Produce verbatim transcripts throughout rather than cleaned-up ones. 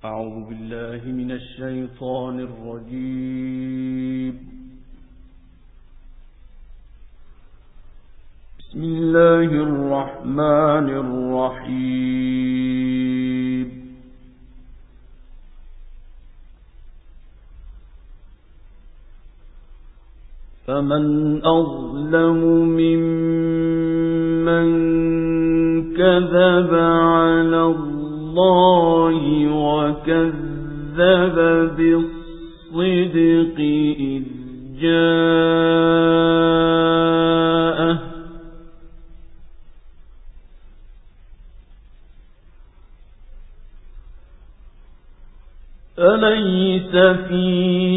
أعوذ بالله من الشيطان الرجيم. بسم الله الرحمن الرحيم. فمن أظلم ممن كذب على الله وكذب بالصدق إذ جاءه أليس في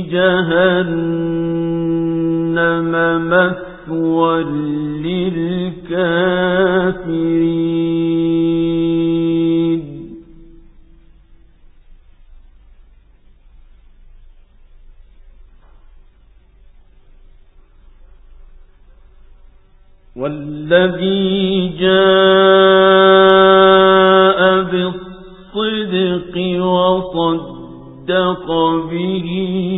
جهنم مثوى للكافرين والذي جاء بالصدق وصدق به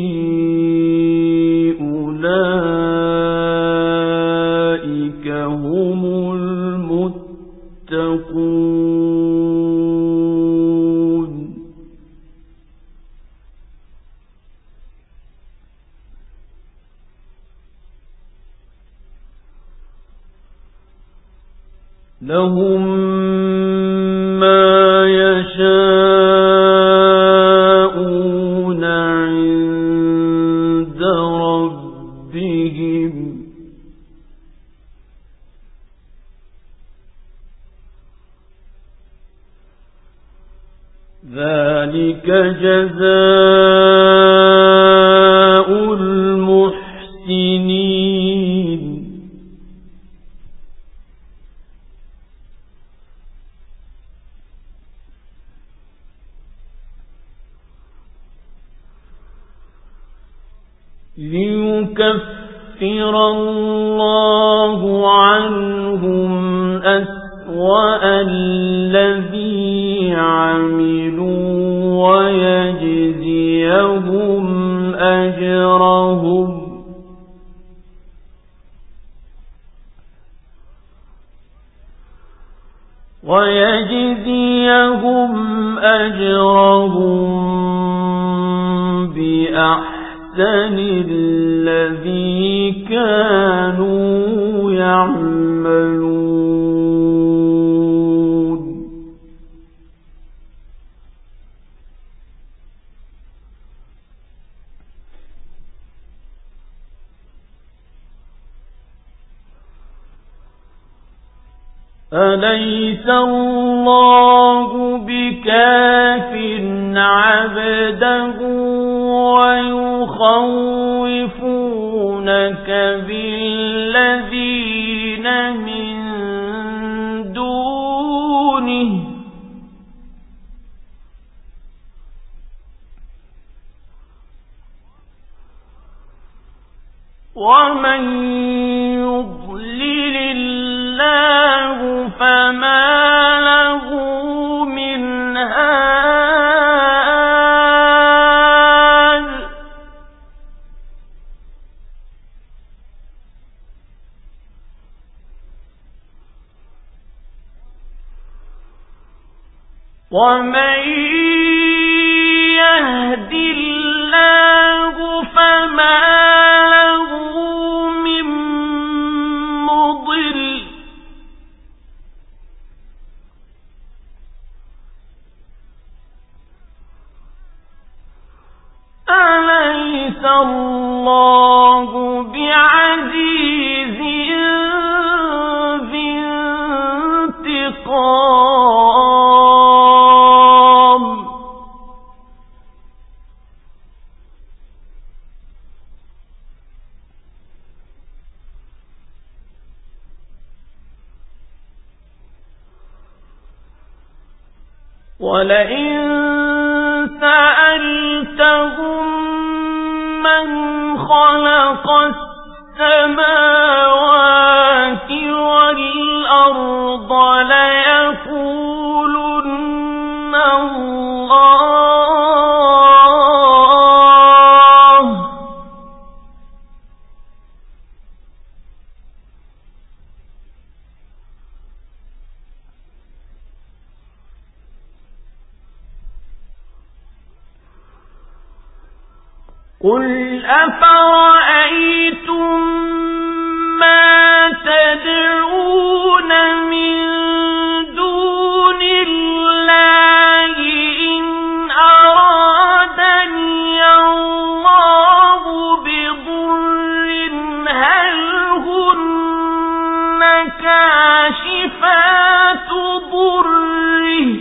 أولئك هم المتقون. لهم ما يشاءون عند ربهم ذلك جزاء المحسنين. ليكفر الله عنهم أسوأ الذي عملوا ويجزيهم أجرهم ويجزيهم أجرهم بأحسن الذي كانوا يعملون. أليس الله بكاف عبده ويخوفونك بالذين من دونه ومن يضلل الله فما له من هاد. ومن يهد الله فما له من مضل. أليس الله بعزيز ذي انتقام. ولئن سألتهم من خلق السماوات والأرض ليقولن الله. قل أفرأيتم ما تدعون من دون الله إن أرادني الله بضر هل هن كاشفات ضره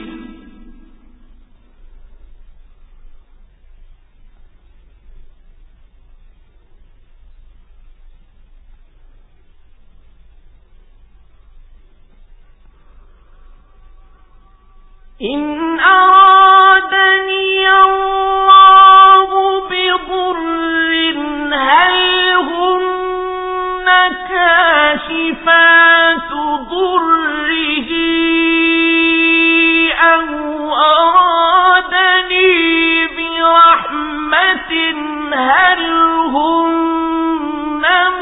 إن أرادني الله بضر هل هن كاشفات ضره أو أرادني برحمة هل هن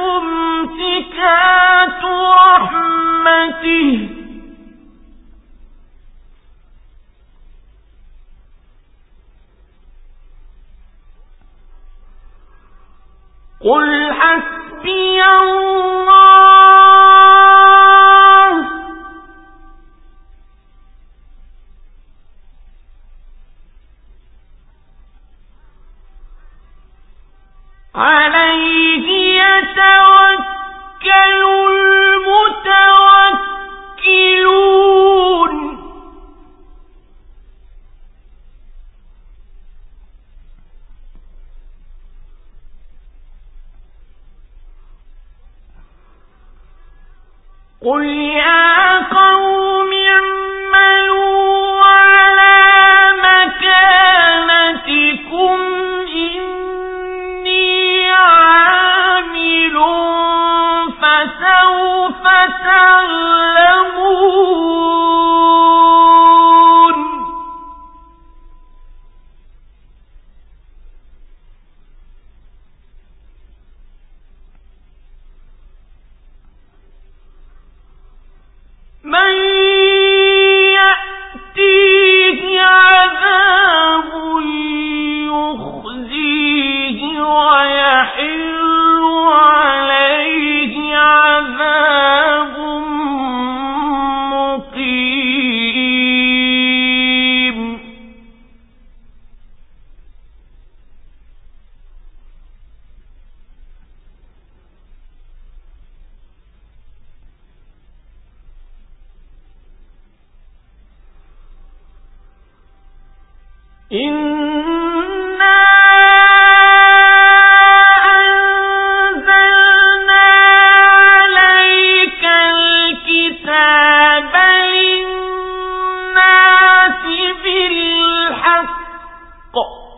ممسكات رحمته قل حسبي الله عليه يتوكل المتوكلون قل يا قوم اعملوا على مكانتكم إني عامل فسوف تعلمون من يأتيه عذاب يخزيه ويحل عليه عذاب مقيم إنا أنزلنا عليك الكتاب للناس بالحق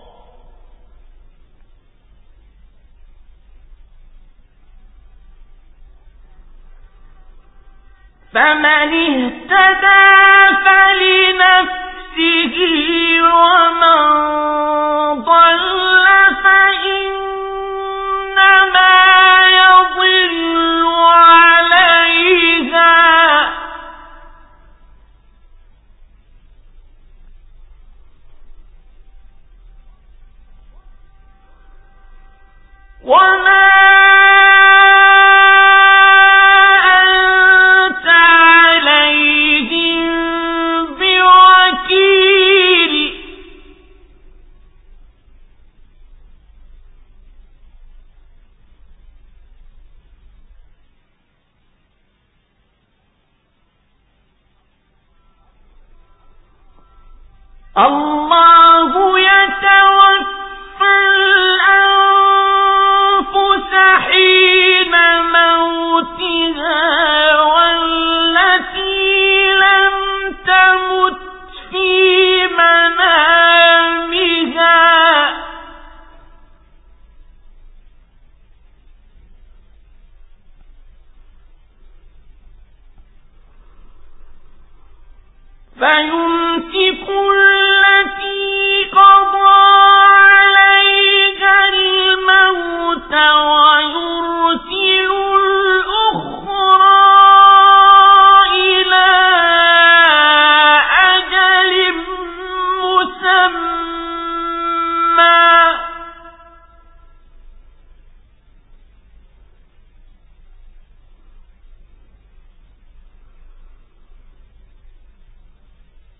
فمن اهتدى فلنفسه ومن ضل فإنما يضل عليها وما أنت عليهم بوكيل الله يتوفى الأنفس حين موتها والتي لم تمت في منامها فيمسك التي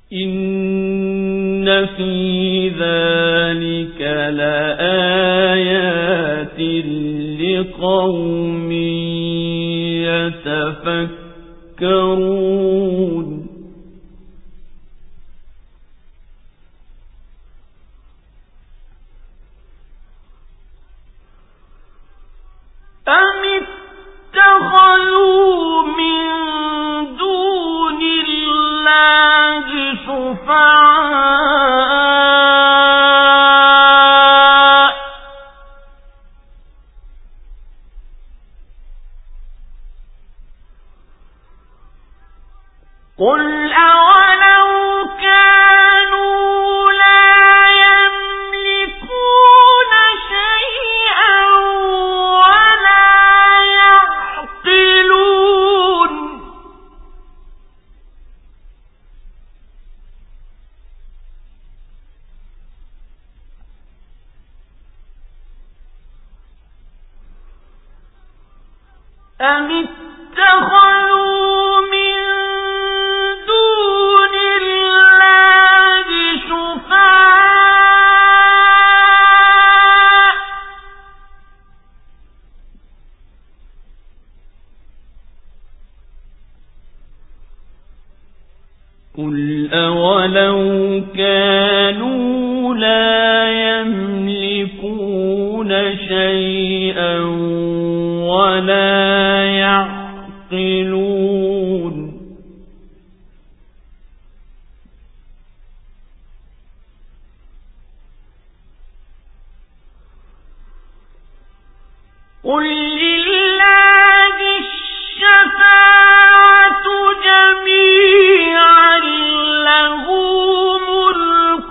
إن في ذلك لآيات لقوم يتفكرون أم اتخذوا من دون الله شفعاء قل أولو كانوا لا يملكون شيئا ولا يعقلون أم اتخذوا من دون الله شفعاء قل أولو كانوا لا يملكون شيئا ولا يعقلون قل لله الشفاعة جميعا له ملك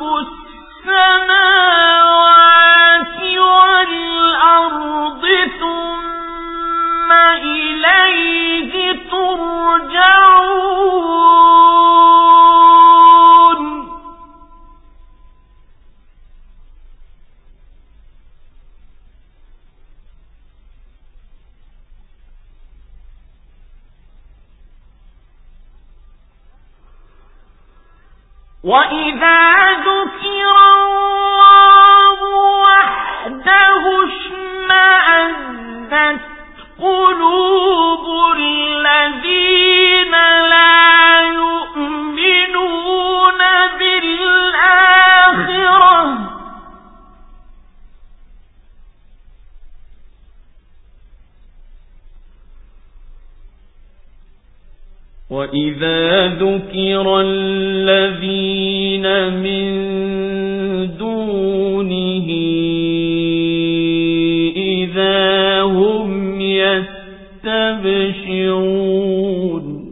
السماوات والأرض ثم إليه ترجعون وإذا ذكر الله وحده اشمأزت قلوب الذين لا يؤمنون بالآخرة وإذا ذكر الذين من دونه إذا هم يستبشرون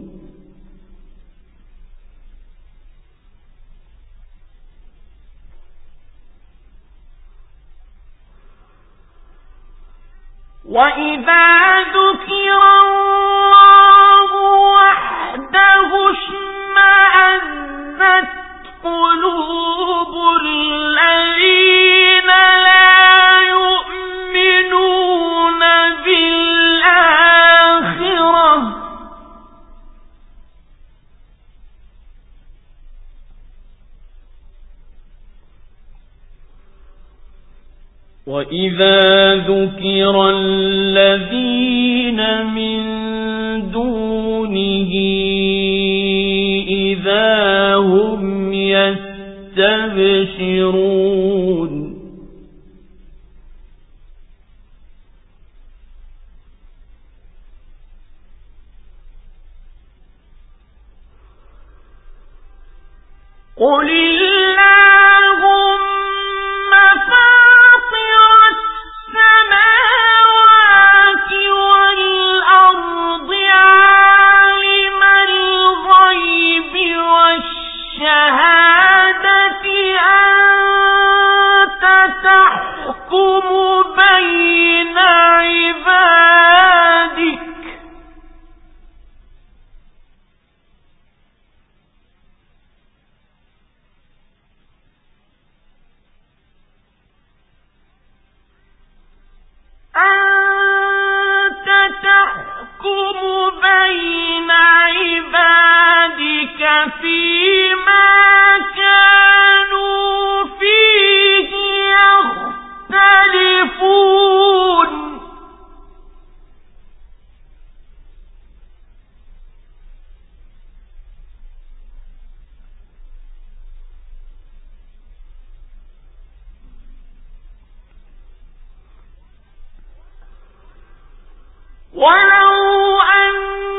وإذا ذكر الله وحده اشمأزت قلوب الذين لا يؤمنون بالآخرة وإذا ذكر الذين من دونه إذا هم يستبشرون قل اللهم فاطر السماوات والأرض عالم الغيب والشهادة أنت تحكم بين عبادك ولو أن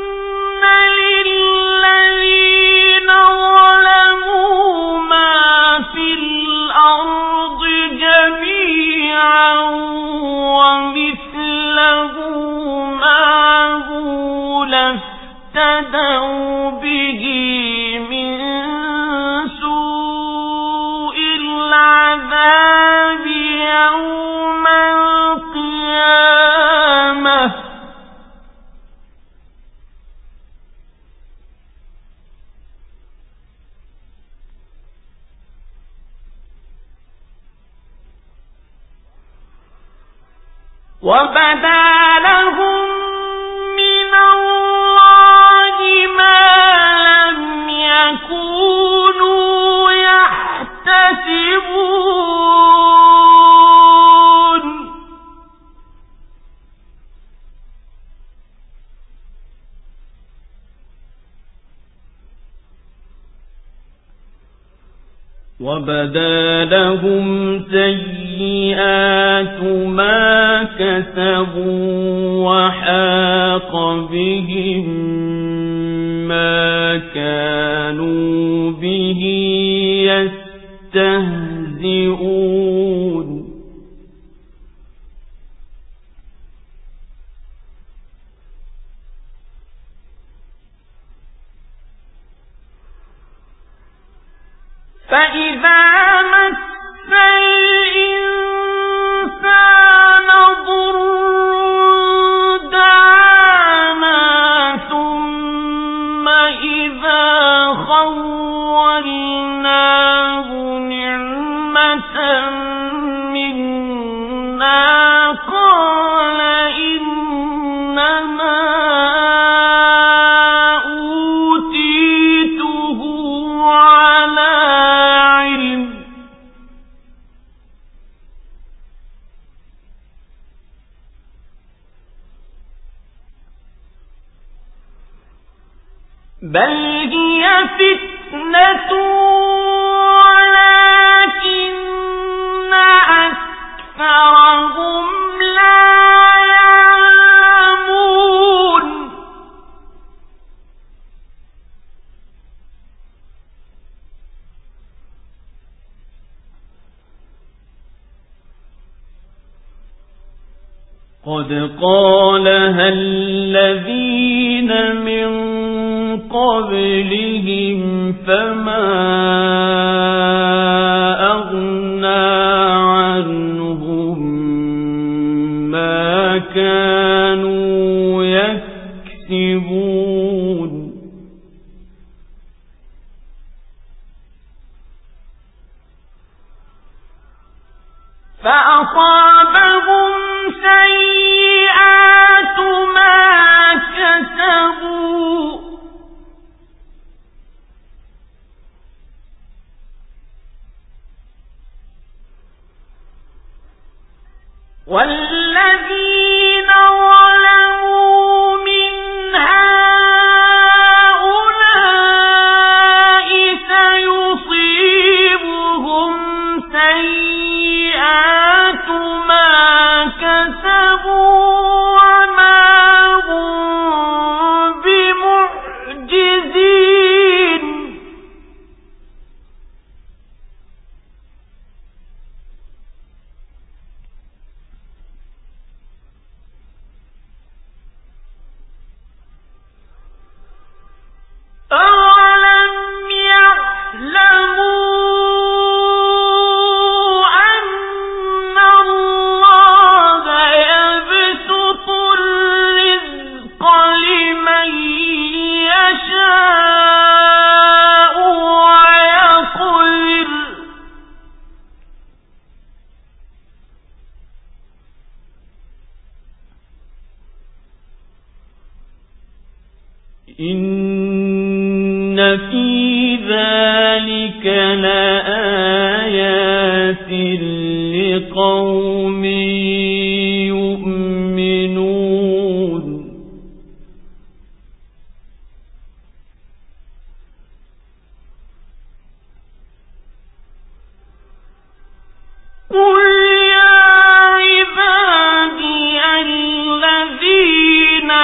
للذين ظلموا ما في الأرض جميعا ومثله معه لافتدوا به من سوء العذاب يوم القيامة وبدا لهم من الله ما لم يكونوا يحتسبون وبدا لهم سيئات ما كسبوا وحاق بهم ما كانوا به يستهزئون فإذا مس الإنسان ضر دعانا ثم إذا خولناه نعمة منا قال إنما أوتيته على علم بل هي فتنة ولكن أكثرهم لا يعلمون قد قالها الذين من قبلهم فما أغنى عنهم ما كانوا يكسبون فأصابهم سيئات ما كسبوا والذين ظلموا من هؤلاء سيصيبهم سيئات ما كسبوا وما هم بمعجزين أَوَلَمْ يَعْلَمُوا أَنَّ اللَّهَ يَبْسُطُ الرِّزْقَ لِمَن يَشَاءُ وَيَقْدِرُ إِنَّ فِي ذَلِكَ لَآيَاتٍ لِقَوْمٍ يُؤْمِنُونَ قُلْ يَا عِبَادِيَ الَّذِينَ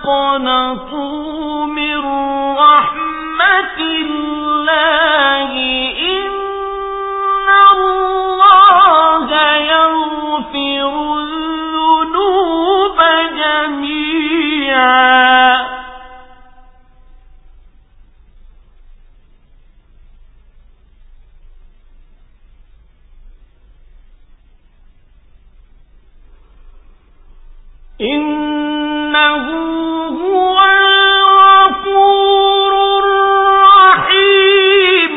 تقنطوا من رحمة الله إن الله يغفر الذنوب جميعا إنه هو الغفور الرحيم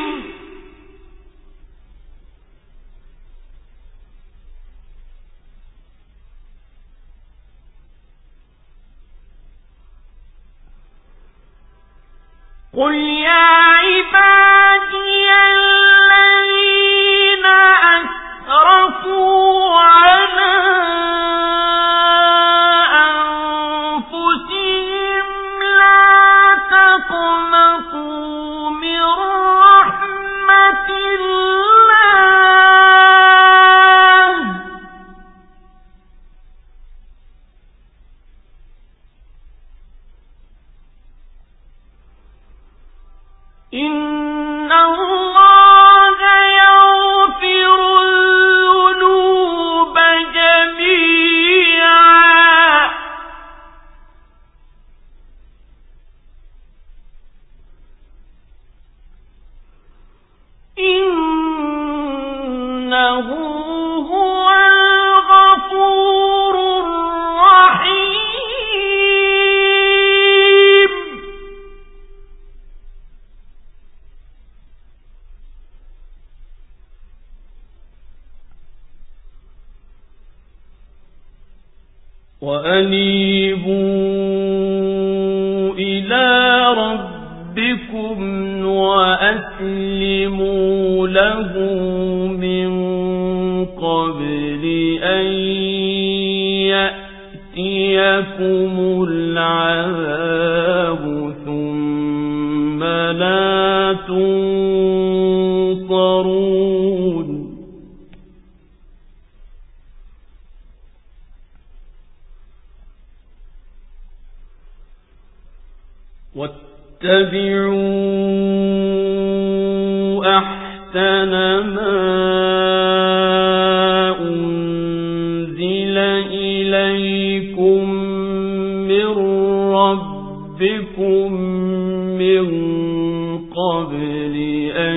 قل يا عبادي الذين أسرفوا على تقنطوا من رحمة الله إن الله يغفر الذنوب جميعا إنه هو الغفور الرحيم وأنيبوا إلى ربكم وأسلموا له من قبل أن يأتيكم العذاب ثم لا تنصرون واتبعوا أحسن ما أنزل إليكم من ربكم من قبل أن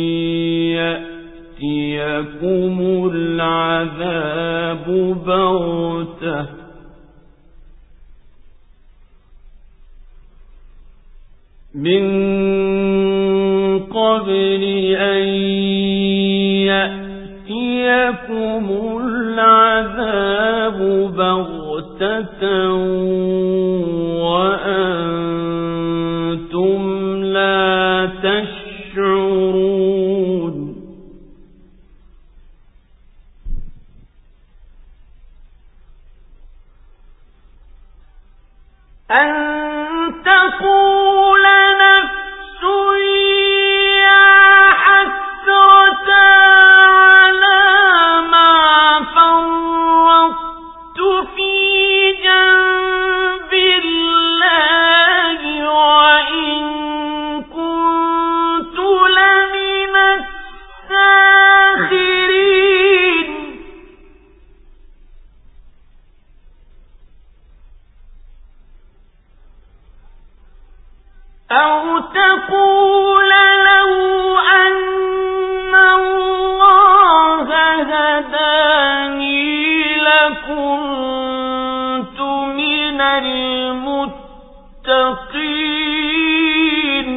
يأتيكم العذاب بغتة من قبل أن يأتيكم العذاب بغتة وأنتم لا تشعرون أن تقول نفس يا حسرة على ما فرطت في جنب الله وإن كنت لمن الساخرين أو تقول لو أن الله هداني لكنت من المتقين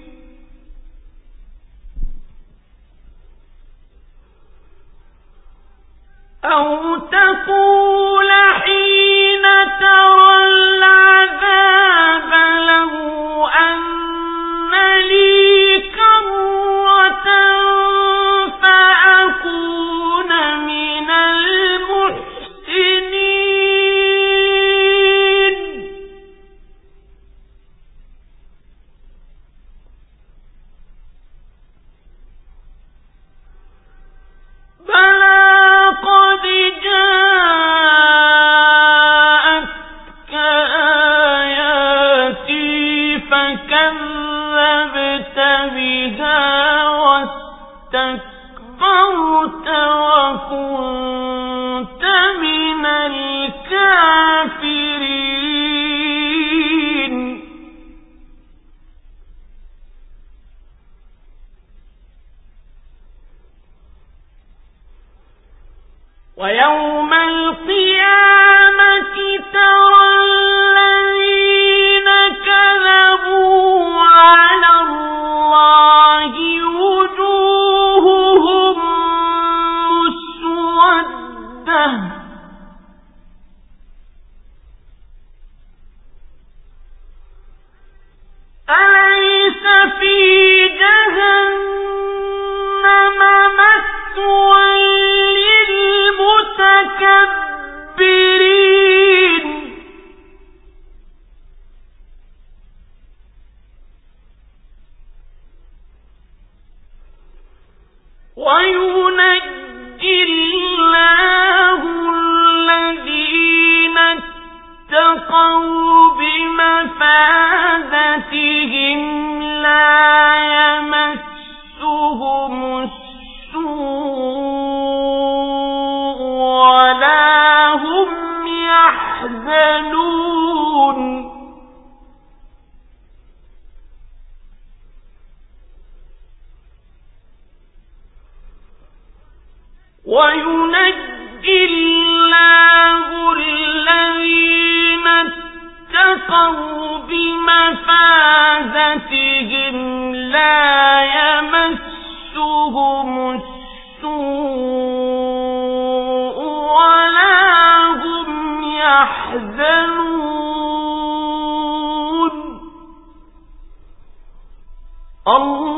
أو تقول حين ترى العذاب لو أن لي ويوم القيامة ترى الذين كذبوا على الله وجوههم مسودة أليس في جهنم مثوى للمتكبرين وينجي الله الذين اتقوا بمفازتهم لا يمسهم السوء ولا هم يحزنون وينجي الله الذين اتقوا بمفازتهم لا يمسهم السوء ولا هم يحزنون الله